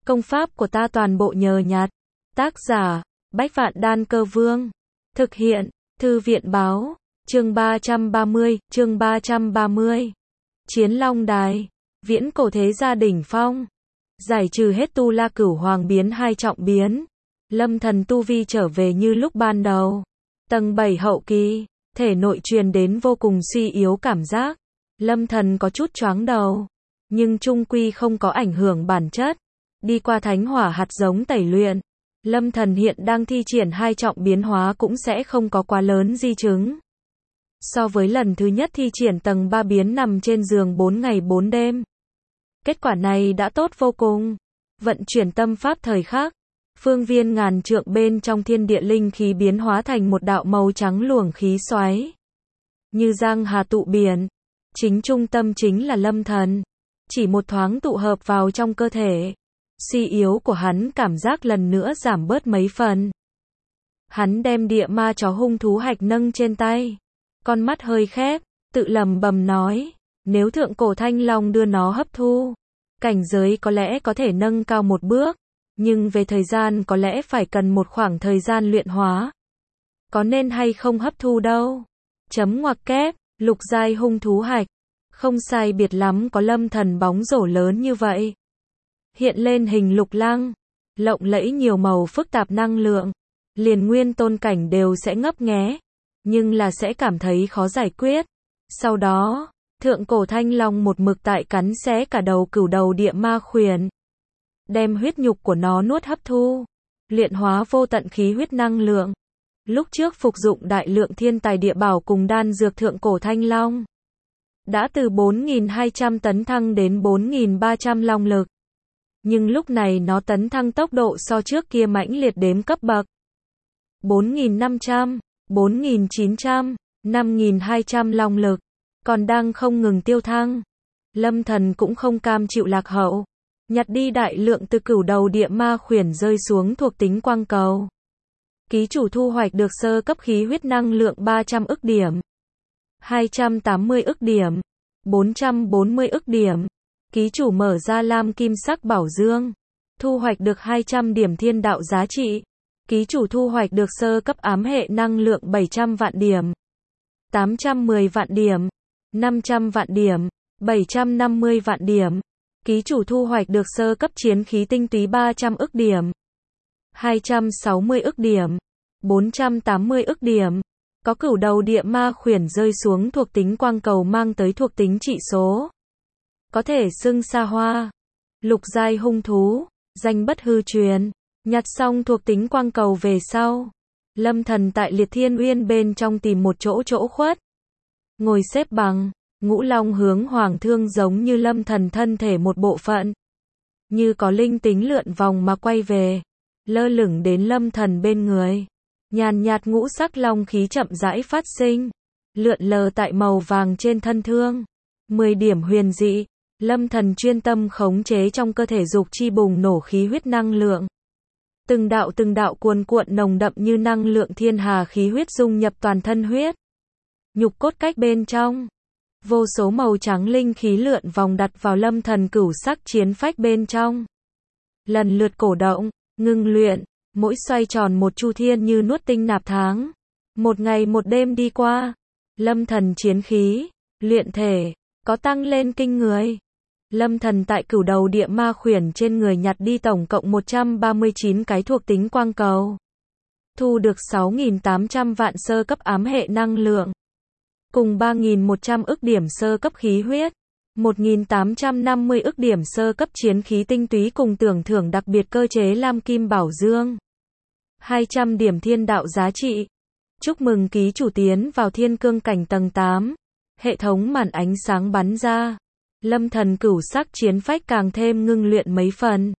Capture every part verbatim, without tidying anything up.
Công pháp của ta toàn bộ nhờ nhặt. Tác giả, Bách Vạn Đan Cơ Vương. Thực hiện, Thư viện Báo. Chương ba trăm ba mươi, chương ba trăm ba mươi. Chiến Long Đài. Viễn cổ thế gia đỉnh phong. Giải trừ hết tu la cửu hoàng biến hai trọng biến. Lâm thần tu vi trở về như lúc ban đầu. Tầng bảy hậu kỳ, thể nội truyền đến vô cùng suy yếu cảm giác. Lâm thần có chút choáng đầu, nhưng chung quy không có ảnh hưởng bản chất. Đi qua thánh hỏa hạt giống tẩy luyện, Lâm thần hiện đang thi triển hai trọng biến hóa cũng sẽ không có quá lớn di chứng. So với lần thứ nhất thi triển tầng ba biến nằm trên giường bốn ngày bốn đêm. Kết quả này đã tốt vô cùng. Vận chuyển tâm pháp thời khắc, phương viên ngàn trượng bên trong thiên địa linh khí biến hóa thành một đạo màu trắng luồng khí xoáy. Như giang hà tụ biển, chính trung tâm chính là Lâm thần. Chỉ một thoáng tụ hợp vào trong cơ thể. Suy yếu của hắn cảm giác lần nữa giảm bớt mấy phần. Hắn đem địa ma chó hung thú hạch nâng trên tay. Con mắt hơi khép, tự lẩm bẩm nói, nếu thượng cổ thanh long đưa nó hấp thu, cảnh giới có lẽ có thể nâng cao một bước, nhưng về thời gian có lẽ phải cần một khoảng thời gian luyện hóa. Có nên hay không hấp thu đâu. Chấm ngoặc kép, lục giai hung thú hạch. Không sai biệt lắm có Lâm thần bóng rổ lớn như vậy. Hiện lên hình lục lăng, lộng lẫy nhiều màu phức tạp năng lượng. Liền nguyên tôn cảnh đều sẽ ngấp nghé, nhưng là sẽ cảm thấy khó giải quyết. Sau đó, thượng cổ thanh long một mực tại cắn xé cả đầu cửu đầu địa ma khuyển. Đem huyết nhục của nó nuốt hấp thu, luyện hóa vô tận khí huyết năng lượng. Lúc trước phục dụng đại lượng thiên tài địa bảo cùng đan dược thượng cổ thanh long. Đã từ bốn nghìn hai trăm tấn thăng đến bốn nghìn ba trăm long lực. Nhưng lúc này nó tấn thăng tốc độ so trước kia mãnh liệt đếm cấp bậc. bốn nghìn năm trăm, bốn nghìn chín trăm, năm nghìn hai trăm long lực, còn đang không ngừng tiêu thăng. Lâm thần cũng không cam chịu lạc hậu, nhặt đi đại lượng từ cửu đầu địa ma khuyển rơi xuống thuộc tính quang cầu. Ký chủ thu hoạch được sơ cấp khí huyết năng lượng ba trăm ức điểm, hai trăm tám mươi ức điểm, bốn trăm bốn mươi ức điểm. Ký chủ mở ra lam kim sắc bảo dương, thu hoạch được hai trăm điểm thiên đạo giá trị. Ký chủ thu hoạch được sơ cấp ám hệ năng lượng bảy trăm vạn điểm, tám trăm mười vạn điểm, năm trăm vạn điểm, bảy trăm năm mươi vạn điểm. Ký chủ thu hoạch được sơ cấp chiến khí tinh túy ba trăm ức điểm, hai trăm sáu mươi ức điểm, bốn trăm tám mươi ức điểm. Có cửu đầu địa ma khuyển rơi xuống thuộc tính quang cầu mang tới thuộc tính trị số. Có thể xưng xa hoa. Lục giai hung thú, danh bất hư truyền. Nhặt xong thuộc tính quang cầu về sau, Lâm thần tại Liệt Thiên Uyên bên trong tìm một chỗ chỗ khuất. Ngồi xếp bằng, ngũ long hướng hoàng thương giống như Lâm thần thân thể một bộ phận. Như có linh tính lượn vòng mà quay về, lơ lửng đến Lâm thần bên người. Nhàn nhạt ngũ sắc long khí chậm rãi phát sinh, lượn lờ tại màu vàng trên thân thương. mười điểm huyền dị, Lâm thần chuyên tâm khống chế trong cơ thể dục chi bùng nổ khí huyết năng lượng. Từng đạo từng đạo cuồn cuộn nồng đậm như năng lượng thiên hà khí huyết dung nhập toàn thân huyết. Nhục cốt cách bên trong. Vô số màu trắng linh khí lượn vòng đặt vào Lâm thần cửu sắc chiến phách bên trong. Lần lượt cổ động, ngưng luyện, mỗi xoay tròn một chu thiên như nuốt tinh nạp tháng. Một ngày một đêm đi qua, Lâm thần chiến khí, luyện thể, có tăng lên kinh người. Lâm thần tại cửu đầu địa ma khuyển trên người nhặt đi tổng cộng một trăm ba mươi chín cái thuộc tính quang cầu. Thu được sáu nghìn tám trăm vạn sơ cấp ám hệ năng lượng. Cùng ba nghìn một trăm ức điểm sơ cấp khí huyết. một nghìn tám trăm năm mươi ức điểm sơ cấp chiến khí tinh túy cùng tưởng thưởng đặc biệt cơ chế lam kim bảo dương. hai trăm điểm thiên đạo giá trị. Chúc mừng ký chủ tiến vào thiên cương cảnh tầng tám. Hệ thống màn ánh sáng bắn ra. Lâm thần cửu sắc chiến phách càng thêm ngưng luyện mấy phần.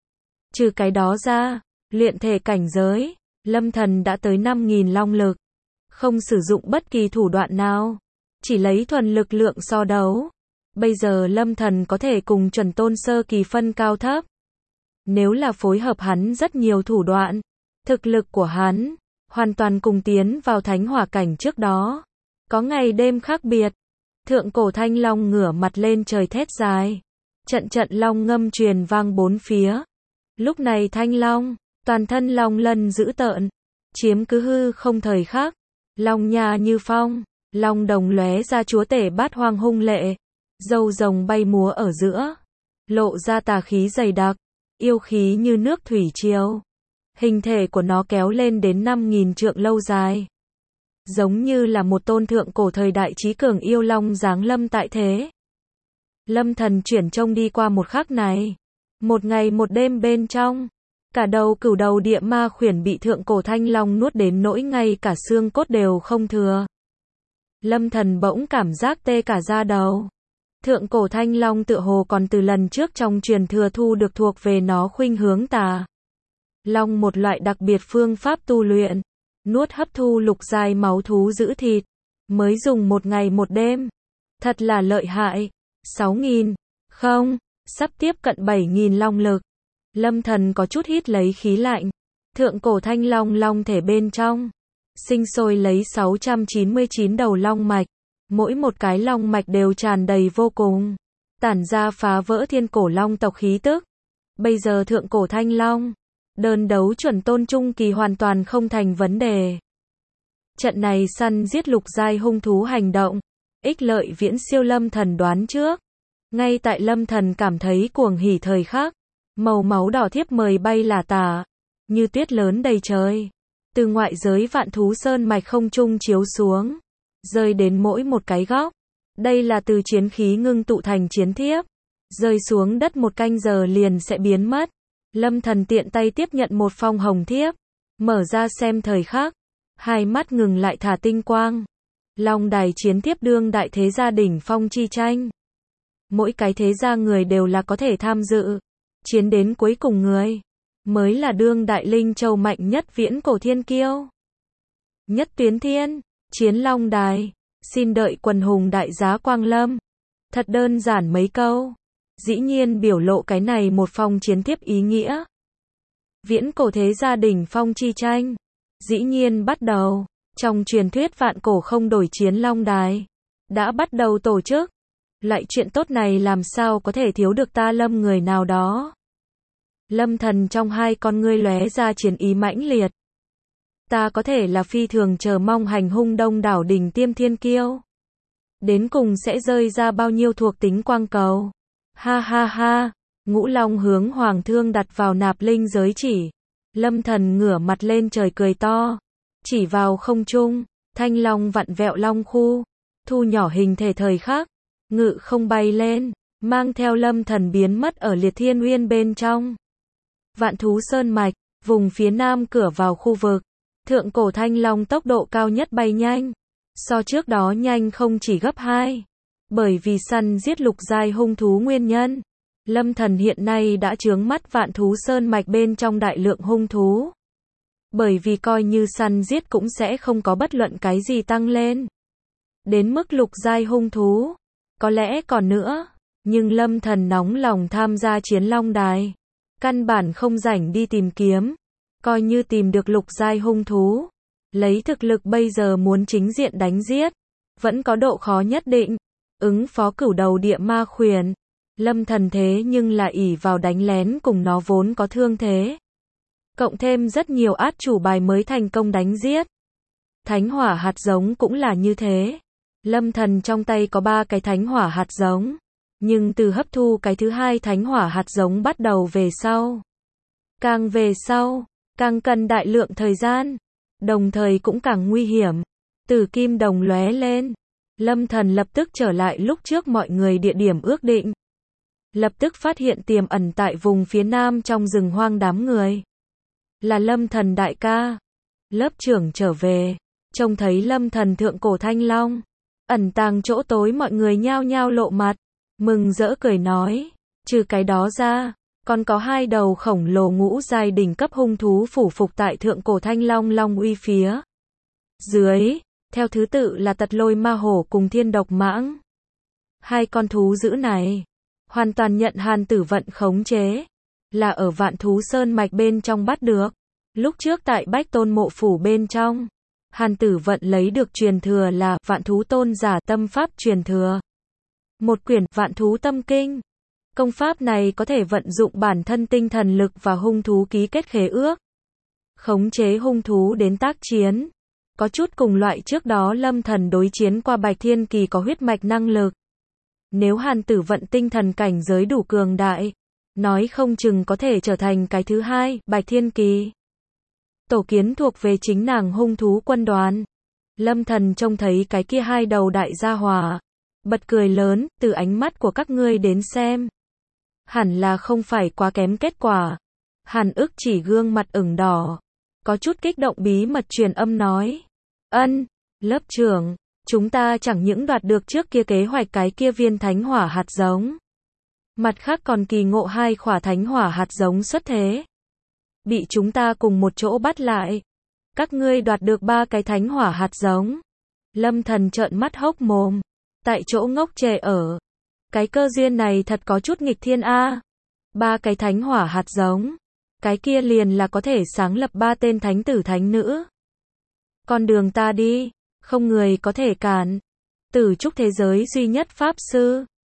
Trừ cái đó ra, luyện thể cảnh giới, Lâm thần đã tới năm nghìn long lực. Không sử dụng bất kỳ thủ đoạn nào, chỉ lấy thuần lực lượng so đấu. Bây giờ Lâm thần có thể cùng chuẩn tôn sơ kỳ phân cao thấp. Nếu là phối hợp hắn rất nhiều thủ đoạn, thực lực của hắn hoàn toàn cùng tiến vào thánh hỏa cảnh trước đó. Có ngày đêm khác biệt. Thượng cổ thanh long ngửa mặt lên trời thét dài. Trận trận long ngâm truyền vang bốn phía. Lúc này Thanh Long, toàn thân long lân dữ tợn, chiếm cứ hư không thời khắc, long nha như phong, long đồng lóe ra chúa tể bát hoang hung lệ, râu rồng bay múa ở giữa, lộ ra tà khí dày đặc, yêu khí như nước thủy triều. Hình thể của nó kéo lên đến năm nghìn trượng lâu dài, giống như là một tôn thượng cổ thời đại trí cường yêu long giáng lâm tại thế. Lâm Thần chuyển trông đi qua một khắc này, một ngày một đêm bên trong, cả đầu cửu đầu địa ma khuyển bị thượng cổ thanh long nuốt đến nỗi ngay cả xương cốt đều không thừa. Lâm Thần bỗng cảm giác tê cả da đầu. Thượng cổ thanh long tựa hồ còn từ lần trước trong truyền thừa thu được thuộc về nó khuynh hướng tà long, một loại đặc biệt phương pháp tu luyện, nuốt hấp thu lục giai máu thú giữ thịt, mới dùng một ngày một đêm. Thật là lợi hại. sáu nghìn, không, sắp tiếp cận bảy nghìn long lực. Lâm Thần có chút hít lấy khí lạnh. Thượng cổ thanh long long thể bên trong, sinh sôi lấy sáu trăm chín mươi chín đầu long mạch. Mỗi một cái long mạch đều tràn đầy vô cùng, tản ra phá vỡ thiên cổ long tộc khí tức. Bây giờ thượng cổ thanh long, đơn đấu chuẩn tôn trung kỳ hoàn toàn không thành vấn đề. Trận này săn giết lục giai hung thú hành động, ích lợi viễn siêu Lâm Thần đoán trước. Ngay tại Lâm Thần cảm thấy cuồng hỉ thời khắc, màu máu đỏ thiếp mời bay là tả, như tuyết lớn đầy trời, từ ngoại giới vạn thú sơn mạch không trung chiếu xuống, rơi đến mỗi một cái góc. Đây là từ chiến khí ngưng tụ thành chiến thiếp, rơi xuống đất một canh giờ liền sẽ biến mất. Lâm Thần tiện tay tiếp nhận một phong hồng thiếp, mở ra xem thời khắc, hai mắt ngừng lại thả tinh quang. Long đài chiến thiếp đương đại thế gia đỉnh phong chi tranh. Mỗi cái thế gia người đều là có thể tham dự, chiến đến cuối cùng người, mới là đương đại linh châu mạnh nhất viễn cổ thiên kiêu. Nhất tuyến thiên, chiến long đài, xin đợi quần hùng đại giá quang lâm. Thật đơn giản mấy câu, dĩ nhiên biểu lộ cái này một phong chiến thiếp ý nghĩa. Viễn cổ thế gia đỉnh phong chi tranh, dĩ nhiên bắt đầu. Trong truyền thuyết vạn cổ không đổi chiến long đài, đã bắt đầu tổ chức. Lại chuyện tốt này làm sao có thể thiếu được ta Lâm người nào đó. Lâm Thần trong hai con ngươi lóe ra chiến ý mãnh liệt. Ta có thể là phi thường chờ mong hành hung đông đảo đỉnh tiêm thiên kiêu. Đến cùng sẽ rơi ra bao nhiêu thuộc tính quang cầu. Ha ha ha, ngũ long hướng hoàng thương đặt vào nạp linh giới chỉ. Lâm Thần ngửa mặt lên trời cười to. Chỉ vào không trung, thanh long vặn vẹo long khu, thu nhỏ hình thể thời khắc, ngự không bay lên, mang theo Lâm Thần biến mất ở liệt thiên uyên bên trong. Vạn thú sơn mạch, vùng phía nam cửa vào khu vực, thượng cổ thanh long tốc độ cao nhất bay nhanh, so trước đó nhanh không chỉ gấp hai. Bởi vì săn giết lục giai hung thú nguyên nhân, Lâm Thần hiện nay đã chướng mắt vạn thú sơn mạch bên trong đại lượng hung thú. Bởi vì coi như săn giết cũng sẽ không có bất luận cái gì tăng lên. Đến mức lục giai hung thú, có lẽ còn nữa, nhưng Lâm Thần nóng lòng tham gia chiến long đài. Căn bản không rảnh đi tìm kiếm, coi như tìm được lục giai hung thú. Lấy thực lực bây giờ muốn chính diện đánh giết, vẫn có độ khó nhất định. Ứng phó cửu đầu địa ma khuyển, Lâm Thần thế nhưng là ỷ vào đánh lén cùng nó vốn có thương thế. Cộng thêm rất nhiều át chủ bài mới thành công đánh giết. Thánh hỏa hạt giống cũng là như thế. Lâm Thần trong tay có ba cái thánh hỏa hạt giống. Nhưng từ hấp thu cái thứ hai thánh hỏa hạt giống bắt đầu về sau. Càng về sau, càng cần đại lượng thời gian. Đồng thời cũng càng nguy hiểm. Tử kim đồng lóe lên. Lâm Thần lập tức trở lại lúc trước mọi người địa điểm ước định. Lập tức phát hiện tiềm ẩn tại vùng phía nam trong rừng hoang đám người. Là Lâm Thần đại ca. Lớp trưởng trở về, trông thấy Lâm Thần thượng cổ thanh long, ẩn tàng chỗ tối mọi người nhao nhao lộ mặt, mừng rỡ cười nói, trừ cái đó ra, còn có hai đầu khổng lồ ngũ giai đỉnh cấp hung thú phủ phục tại thượng cổ thanh long long uy phía dưới, theo thứ tự là tật lôi ma hổ cùng thiên độc mãng. Hai con thú dữ này, hoàn toàn nhận Hàn Tử Vận khống chế. Là ở vạn thú sơn mạch bên trong bắt được. Lúc trước tại Bách Tôn mộ phủ bên trong, Hàn Tử Vận lấy được truyền thừa là vạn thú tôn giả tâm pháp truyền thừa. Một quyển vạn thú tâm kinh. Công pháp này có thể vận dụng bản thân tinh thần lực và hung thú ký kết khế ước, khống chế hung thú đến tác chiến. Có chút cùng loại trước đó Lâm Thần đối chiến qua Bạch Thiên Kỳ có huyết mạch năng lực. Nếu Hàn Tử Vận tinh thần cảnh giới đủ cường đại, nói không chừng có thể trở thành cái thứ hai, Bạch Thiên Kỳ. Tổ kiến thuộc về chính nàng hung thú quân đoàn. Lâm Thần trông thấy cái kia hai đầu đại gia hỏa, bật cười lớn, từ ánh mắt của các ngươi đến xem, hẳn là không phải quá kém kết quả. Hàn Ức chỉ gương mặt ửng đỏ, có chút kích động bí mật truyền âm nói. Ân, lớp trưởng, chúng ta chẳng những đoạt được trước kia kế hoạch cái kia viên thánh hỏa hạt giống. Mặt khác còn kỳ ngộ hai khỏa thánh hỏa hạt giống xuất thế. Bị chúng ta cùng một chỗ bắt lại. Các ngươi đoạt được ba cái thánh hỏa hạt giống. Lâm Thần trợn mắt hốc mồm, tại chỗ ngốc trệ ở. Cái cơ duyên này thật có chút nghịch thiên a. Ba cái thánh hỏa hạt giống. Cái kia liền là có thể sáng lập ba tên thánh tử thánh nữ. Con đường ta đi, không người có thể cản. Tử trúc thế giới duy nhất pháp sư.